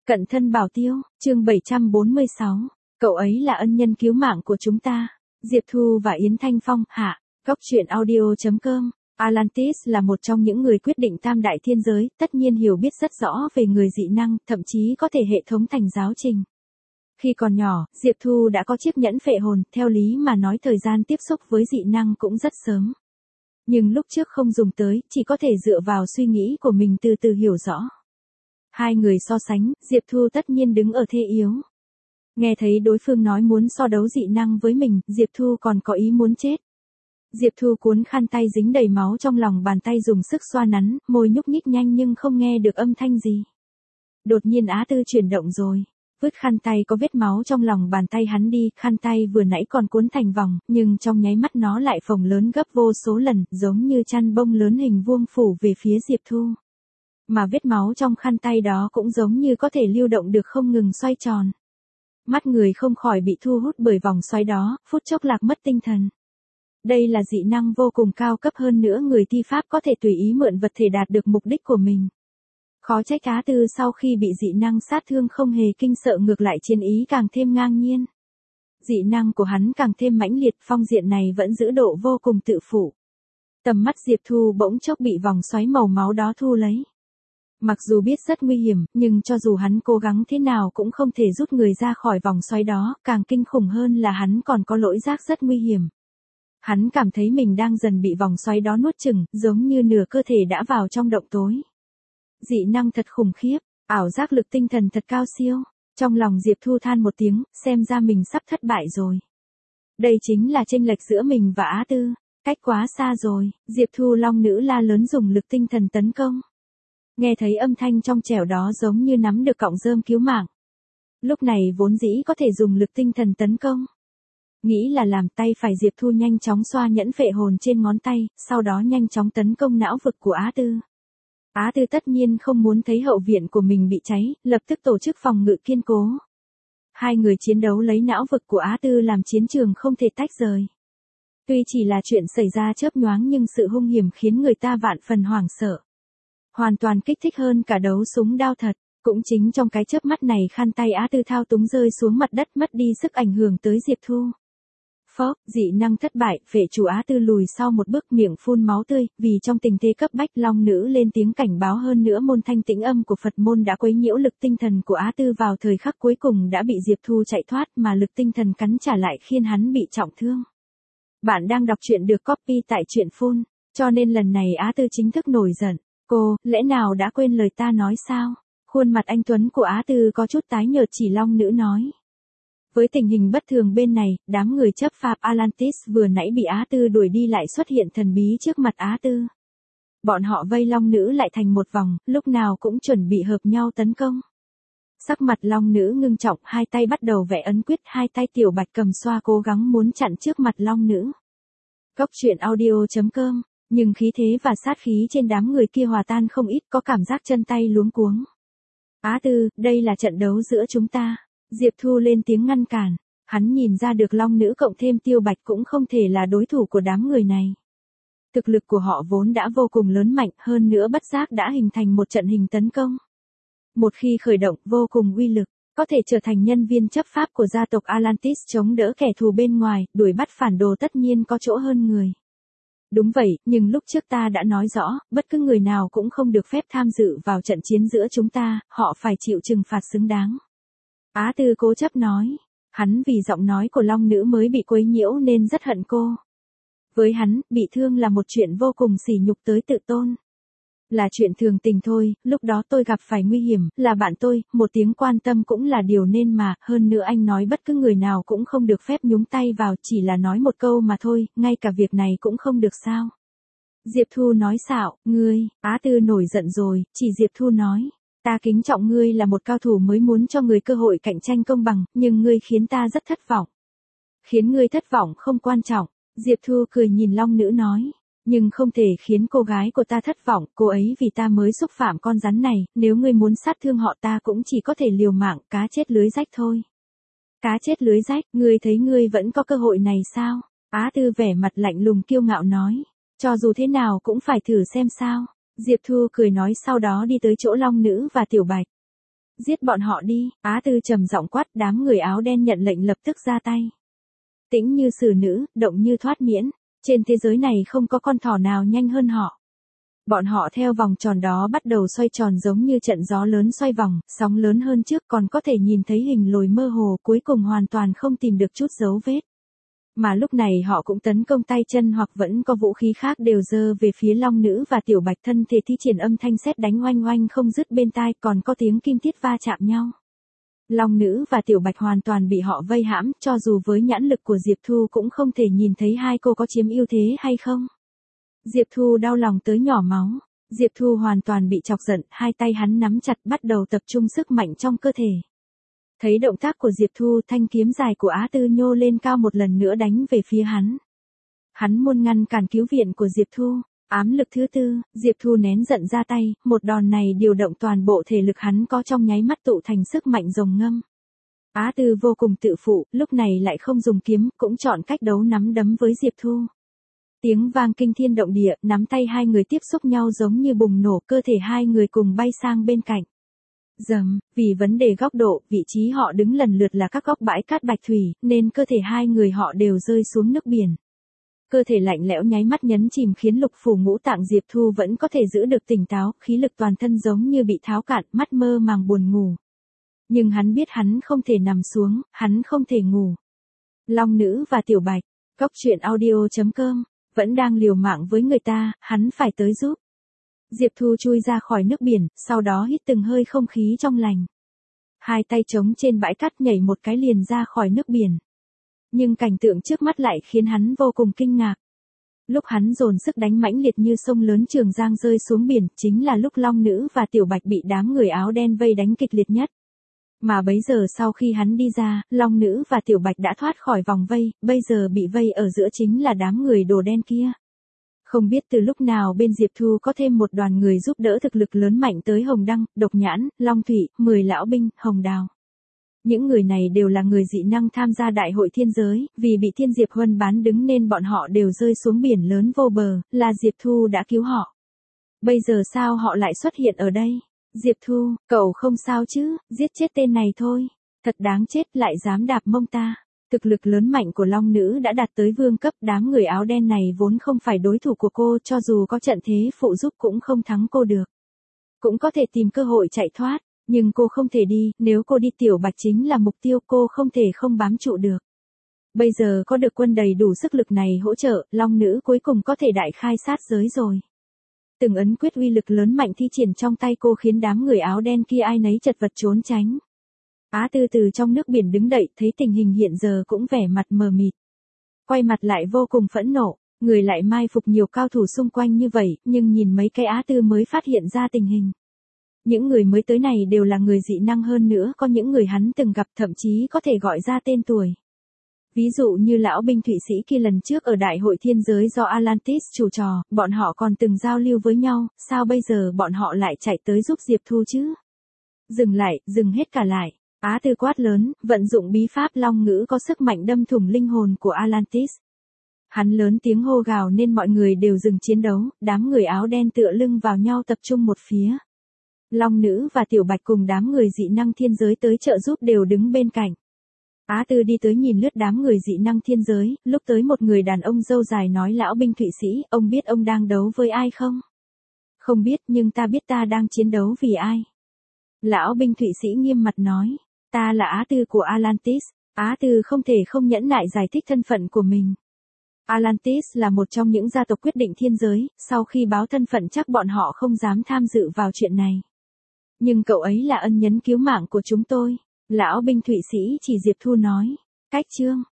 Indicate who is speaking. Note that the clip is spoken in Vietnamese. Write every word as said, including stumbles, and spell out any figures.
Speaker 1: Cận thân bảo tiêu, chương bảy trăm bốn mươi sáu. Cậu ấy là ân nhân cứu mạng của chúng ta. Diệp Thu và Yến Thanh Phong, hạ. Góc truyện audio chấm com. Atlantis là một trong những người quyết định tam đại thiên giới, tất nhiên hiểu biết rất rõ về người dị năng, thậm chí có thể hệ thống thành giáo trình. Khi còn nhỏ, Diệp Thu đã có chiếc nhẫn phệ hồn, theo lý mà nói thời gian tiếp xúc với dị năng cũng rất sớm. Nhưng lúc trước không dùng tới, chỉ có thể dựa vào suy nghĩ của mình từ từ hiểu rõ. Hai người so sánh, Diệp Thu tất nhiên đứng ở thế yếu. Nghe thấy đối phương nói muốn so đấu dị năng với mình, Diệp Thu còn có ý muốn chết. Diệp Thu cuốn khăn tay dính đầy máu trong lòng bàn tay dùng sức xoa nắn, môi nhúc nhích nhanh nhưng không nghe được âm thanh gì. Đột nhiên Á Tư chuyển động rồi. Vứt khăn tay có vết máu trong lòng bàn tay hắn đi, khăn tay vừa nãy còn cuốn thành vòng, nhưng trong nháy mắt nó lại phồng lớn gấp vô số lần, giống như chăn bông lớn hình vuông phủ về phía Diệp Thu. Mà vết máu trong khăn tay đó cũng giống như có thể lưu động được không ngừng xoay tròn. Mắt người không khỏi bị thu hút bởi vòng xoáy đó, phút chốc lạc mất tinh thần. Đây là dị năng vô cùng cao cấp, hơn nữa người thi pháp có thể tùy ý mượn vật thể đạt được mục đích của mình. Khó trách Á Tư sau khi bị dị năng sát thương không hề kinh sợ, ngược lại chiến ý càng thêm ngang nhiên. Dị năng của hắn càng thêm mãnh liệt, phong diện này vẫn giữ độ vô cùng tự phụ. Tầm mắt Diệp Thu bỗng chốc bị vòng xoáy màu máu đó thu lấy. Mặc dù biết rất nguy hiểm, nhưng cho dù hắn cố gắng thế nào cũng không thể rút người ra khỏi vòng xoáy đó, càng kinh khủng hơn là hắn còn có lỗi giác rất nguy hiểm. Hắn cảm thấy mình đang dần bị vòng xoáy đó nuốt chửng, giống như nửa cơ thể đã vào trong động tối. Dị năng thật khủng khiếp, ảo giác lực tinh thần thật cao siêu. Trong lòng Diệp Thu than một tiếng, xem ra mình sắp thất bại rồi. Đây chính là chênh lệch giữa mình và Á Tư, cách quá xa rồi. Diệp Thu long nữ la lớn dùng lực tinh thần tấn công. Nghe thấy âm thanh trong trẻo đó giống như nắm được cọng rơm cứu mạng. Lúc này vốn dĩ có thể dùng lực tinh thần tấn công. Nghĩ là làm, tay phải Diệp Thu nhanh chóng xoa nhẫn phệ hồn trên ngón tay, sau đó nhanh chóng tấn công não vực của Á Tư. Á Tư tất nhiên không muốn thấy hậu viện của mình bị cháy, lập tức tổ chức phòng ngự kiên cố. Hai người chiến đấu lấy não vực của Á Tư làm chiến trường không thể tách rời. Tuy chỉ là chuyện xảy ra chớp nhoáng nhưng sự hung hiểm khiến người ta vạn phần hoảng sợ. Hoàn toàn kích thích hơn cả đấu súng đao thật. Cũng chính trong cái chớp mắt này khăn tay Á Tư thao túng rơi xuống mặt đất, mất đi sức ảnh hưởng tới Diệp Thu. Phốc, dị năng thất bại, phệ chủ Á Tư lùi sau một bước, miệng phun máu tươi, vì trong tình thế cấp bách long nữ lên tiếng cảnh báo, hơn nữa môn thanh tĩnh âm của Phật môn đã quấy nhiễu lực tinh thần của Á Tư, vào thời khắc cuối cùng đã bị Diệp Thu chạy thoát, mà lực tinh thần cắn trả lại khiến hắn bị trọng thương. Bạn đang đọc truyện được copy tại truyện phun, cho nên lần này Á Tư chính thức nổi giận. Cô, lẽ nào đã quên lời ta nói sao? Khuôn mặt anh tuấn của Á Tư có chút tái nhợt, chỉ long nữ nói. Với tình hình bất thường bên này, đám người chấp pháp Atlantis vừa nãy bị Á Tư đuổi đi lại xuất hiện thần bí trước mặt Á Tư. Bọn họ vây long nữ lại thành một vòng, lúc nào cũng chuẩn bị hợp nhau tấn công. Sắc mặt long nữ ngưng trọng, hai tay bắt đầu vẽ ấn quyết, hai tay tiểu bạch cầm xoa cố gắng muốn chặn trước mặt long nữ. Góc truyện audio chấm com. Nhưng khí thế và sát khí trên đám người kia hòa tan không ít, có cảm giác chân tay luống cuống. Á Tư, đây là trận đấu giữa chúng ta. Diệp Thu lên tiếng ngăn cản. Hắn nhìn ra được long nữ cộng thêm tiêu bạch cũng không thể là đối thủ của đám người này. Thực lực của họ vốn đã vô cùng lớn mạnh, hơn nữa bất giác đã hình thành một trận hình tấn công. Một khi khởi động, vô cùng uy lực, có thể trở thành nhân viên chấp pháp của gia tộc Atlantis chống đỡ kẻ thù bên ngoài, đuổi bắt phản đồ tất nhiên có chỗ hơn người. Đúng vậy, nhưng lúc trước ta đã nói rõ, bất cứ người nào cũng không được phép tham dự vào trận chiến giữa chúng ta, họ phải chịu trừng phạt xứng đáng. Á Tư cố chấp nói, hắn vì giọng nói của long nữ mới bị quấy nhiễu nên rất hận cô. Với hắn, bị thương là một chuyện vô cùng sỉ nhục tới tự tôn. Là chuyện thường tình thôi, lúc đó tôi gặp phải nguy hiểm, là bạn tôi, một tiếng quan tâm cũng là điều nên mà, hơn nữa anh nói bất cứ người nào cũng không được phép nhúng tay vào, chỉ là nói một câu mà thôi, ngay cả việc này cũng không được sao. Diệp Thu nói xạo, ngươi, Á Tư nổi giận rồi, chỉ Diệp Thu nói, ta kính trọng ngươi là một cao thủ mới muốn cho người cơ hội cạnh tranh công bằng, nhưng ngươi khiến ta rất thất vọng. Khiến ngươi thất vọng không quan trọng, Diệp Thu cười nhìn long nữ nói. Nhưng không thể khiến cô gái của ta thất vọng, cô ấy vì ta mới xúc phạm con rắn này, nếu ngươi muốn sát thương họ ta cũng chỉ có thể liều mạng, cá chết lưới rách thôi. Cá chết lưới rách, ngươi thấy ngươi vẫn có cơ hội này sao? Á Tư vẻ mặt lạnh lùng kiêu ngạo nói, cho dù thế nào cũng phải thử xem sao. Diệp Thu cười nói, sau đó đi tới chỗ long nữ và tiểu bạch. Giết bọn họ đi, Á Tư trầm giọng quát, đám người áo đen nhận lệnh lập tức ra tay. Tĩnh như xử nữ, động như thoát miễn, trên thế giới này không có con thỏ nào nhanh hơn họ. Bọn họ theo vòng tròn đó bắt đầu xoay tròn giống như trận gió lớn xoay vòng, sóng lớn hơn trước còn có thể nhìn thấy hình lồi mơ hồ, cuối cùng hoàn toàn không tìm được chút dấu vết. Mà lúc này họ cũng tấn công tay chân hoặc vẫn có vũ khí khác đều giơ về phía Long Nữ và Tiểu Bạch, thân thể thi triển âm thanh sét đánh oanh oanh không dứt bên tai, còn có tiếng kim tiết va chạm nhau. Long Nữ và Tiểu Bạch hoàn toàn bị họ vây hãm, cho dù với nhãn lực của Diệp Thu cũng không thể nhìn thấy hai cô có chiếm ưu thế hay không. Diệp Thu đau lòng tới nhỏ máu. Diệp Thu hoàn toàn bị chọc giận, hai tay hắn nắm chặt bắt đầu tập trung sức mạnh trong cơ thể. Thấy động tác của Diệp Thu, thanh kiếm dài của Á Tư nhô lên cao một lần nữa đánh về phía hắn. Hắn muốn ngăn cản cứu viện của Diệp Thu. Ám lực thứ tư, Diệp Thu nén giận ra tay, một đòn này điều động toàn bộ thể lực hắn có trong nháy mắt tụ thành sức mạnh rồng ngâm. Á Tư vô cùng tự phụ, lúc này lại không dùng kiếm, cũng chọn cách đấu nắm đấm với Diệp Thu. Tiếng vang kinh thiên động địa, nắm tay hai người tiếp xúc nhau giống như bùng nổ, cơ thể hai người cùng bay sang bên cạnh. Dầm, vì vấn đề góc độ, vị trí họ đứng lần lượt là các góc bãi cát bạch thủy, nên cơ thể hai người họ đều rơi xuống nước biển. Cơ thể lạnh lẽo nháy mắt nhấn chìm khiến lục phủ ngũ tạng Diệp Thu vẫn có thể giữ được tỉnh táo, khí lực toàn thân giống như bị tháo cạn, mắt mơ màng buồn ngủ. Nhưng hắn biết hắn không thể nằm xuống, hắn không thể ngủ. Long Nữ và Tiểu Bạch, Cốc truyện audio chấm com, vẫn đang liều mạng với người ta, hắn phải tới giúp. Diệp Thu chui ra khỏi nước biển, sau đó hít từng hơi không khí trong lành. Hai tay trống trên bãi cát nhảy một cái liền ra khỏi nước biển. Nhưng cảnh tượng trước mắt lại khiến hắn vô cùng kinh ngạc. Lúc hắn dồn sức đánh mãnh liệt như sông lớn Trường Giang rơi xuống biển, chính là lúc Long Nữ và Tiểu Bạch bị đám người áo đen vây đánh kịch liệt nhất. Mà bấy giờ sau khi hắn đi ra, Long Nữ và Tiểu Bạch đã thoát khỏi vòng vây, bây giờ bị vây ở giữa chính là đám người đồ đen kia. Không biết từ lúc nào bên Diệp Thu có thêm một đoàn người giúp đỡ thực lực lớn mạnh tới Hồng Đăng, Độc Nhãn, Long Thủy, Mười Lão Binh, Hồng Đào. Những người này đều là người dị năng tham gia đại hội thiên giới, vì bị Thiên Diệp Huân bán đứng nên bọn họ đều rơi xuống biển lớn vô bờ, là Diệp Thu đã cứu họ. Bây giờ sao họ lại xuất hiện ở đây? Diệp Thu, cậu không sao chứ, giết chết tên này thôi. Thật đáng chết, lại dám đạp mông ta. Thực lực lớn mạnh của Long Nữ đã đạt tới vương cấp, đám người áo đen này vốn không phải đối thủ của cô, cho dù có trận thế phụ giúp cũng không thắng cô được. Cũng có thể tìm cơ hội chạy thoát, nhưng cô không thể đi, nếu cô đi Tiểu Bạch chính là mục tiêu, cô không thể không bám trụ được. Bây giờ có được quân đầy đủ sức lực này hỗ trợ, Long Nữ cuối cùng có thể đại khai sát giới rồi. Từng ấn quyết uy lực lớn mạnh thi triển trong tay cô khiến đám người áo đen kia ai nấy chật vật trốn tránh. Á Tư từ trong nước biển đứng dậy, thấy tình hình hiện giờ cũng vẻ mặt mờ mịt. Quay mặt lại vô cùng phẫn nộ, người lại mai phục nhiều cao thủ xung quanh như vậy, nhưng nhìn mấy cái Á Tư mới phát hiện ra tình hình. Những người mới tới này đều là người dị năng, hơn nữa có những người hắn từng gặp, thậm chí có thể gọi ra tên tuổi. Ví dụ như lão binh Thụy Sĩ kia lần trước ở đại hội thiên giới do Atlantis chủ trò, bọn họ còn từng giao lưu với nhau, sao bây giờ bọn họ lại chạy tới giúp Diệp Thu chứ? Dừng lại, dừng hết cả lại. Á Tư quát lớn, vận dụng bí pháp Long Ngữ có sức mạnh đâm thủng linh hồn của Atlantis. Hắn lớn tiếng hô gào nên mọi người đều dừng chiến đấu, đám người áo đen tựa lưng vào nhau tập trung một phía. Long Nữ và Tiểu Bạch cùng đám người dị năng thiên giới tới trợ giúp đều đứng bên cạnh. Á Tư đi tới nhìn lướt đám người dị năng thiên giới, lúc tới một người đàn ông râu dài nói, lão binh Thụy Sĩ, ông biết ông đang đấu với ai không? Không biết, nhưng ta biết ta đang chiến đấu vì ai. Lão binh Thụy Sĩ nghiêm mặt nói, ta là Á Tư của Atlantis. Á Tư không thể không nhẫn nại giải thích thân phận của mình. Atlantis là một trong những gia tộc quyết định thiên giới, sau khi báo thân phận chắc bọn họ không dám tham dự vào chuyện này. Nhưng cậu ấy là ân nhân cứu mạng của chúng tôi. Lão binh Thụy Sĩ chỉ Diệp Thu nói. Cách chương.